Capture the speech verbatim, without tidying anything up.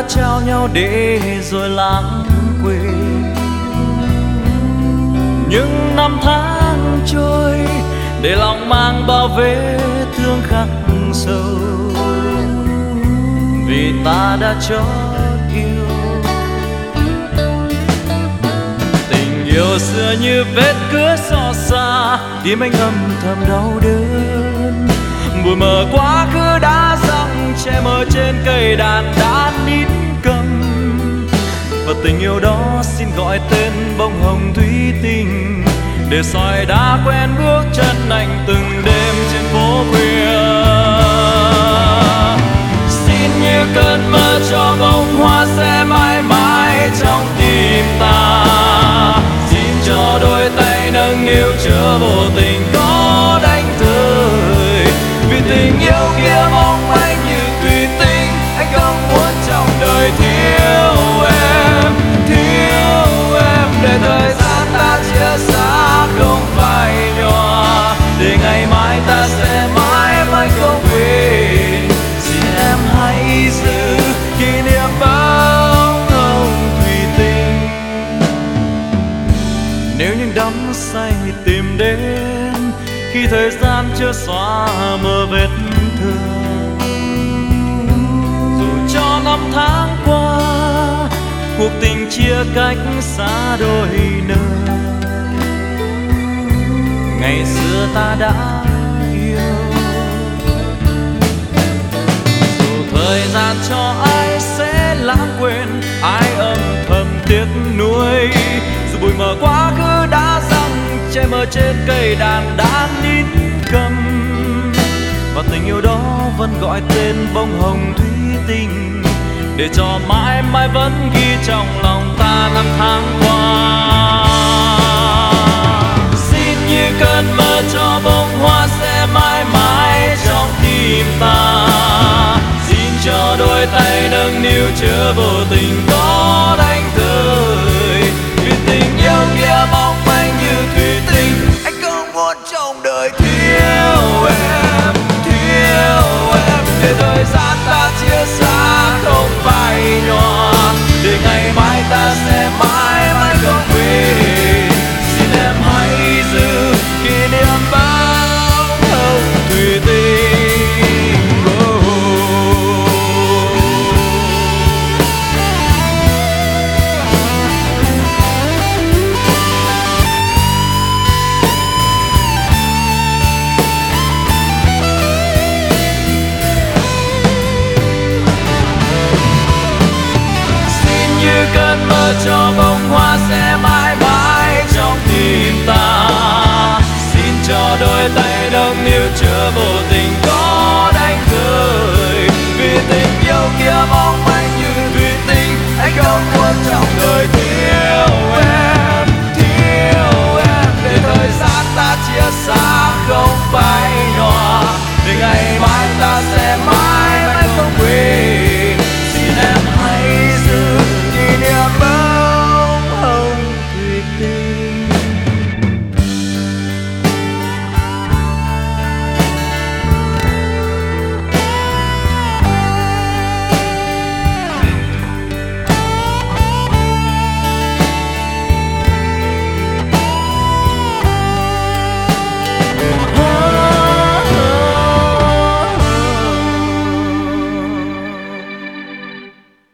đã trao nhau để rồi lãng quên. Nhưng năm tháng trôi để lòng mang bao vết thương khắc sâu, vì ta đã chót yêu. Tình yêu xưa như vết cứa xót xa, tim anh âm thầm đau đớn. Bụi mờ quá khứ đã răng che mờ trên cây đàn đã nín câm. Và tình yêu đó xin gọi tên bông hồng thủy tinh, để soi đã quen bước chân anh từng đêm trên phố khuya. Xin như cơn mơ cho bông hoa sẽ mãi mãi trong tim ta. Xin cho đôi tay nâng niu chứa vô tình có đánh rơi. Vì tình yêu kia mong anh như thủy tinh, anh không muốn trong đời thiếu em, thiếu em. Để thời gian ta chia xa không phải nhòa, để ngày mai ta sẽ mãi mãi không quên. Xin em hãy giữ kỷ niệm bóng hồng thủy tinh. Nếu những đắm say tìm đến khi thời gian chưa xóa mờ vết thương, dù cho năm tháng qua cuộc tình chia cách xa đôi nơi, ngày xưa ta đã yêu. Dù thời gian cho ai sẽ lãng quên, ai âm thầm tiếc nuối. Dù bụi mờ quá khứ đã răng che mờ trên cây đàn đã nín câm. Và tình yêu đó vẫn gọi tên bông hồng thủy tinh, để cho mãi mãi vẫn ghi trong lòng ta năm tháng qua. Xin như cơn mơ cho bông hoa sẽ mãi mãi trong tim ta. Xin cho đôi tay nâng niu chứa vô tình có đánh rơi. Vì tình yêu kia mong manh như thủy tinh, anh không muốn trong đời thiếu em, thiếu em. Để thời gian ta chia xa không phải nhòa, để ngày mai ta sẽ mãi mãi không quên. Xin em hãy giữ kỷ niệm bóng hồng thủy tinh. Cơn mơ cho bông hoa sẽ mãi mãi trong tim ta. Xin cho đôi tay nâng niu chứa vô tình có đánh rơi. Vì tình yêu kia mong manh như thủy tinh, anh không muốn trong đời thiếu em, thiếu em. Để thời gian ta chia xa không phải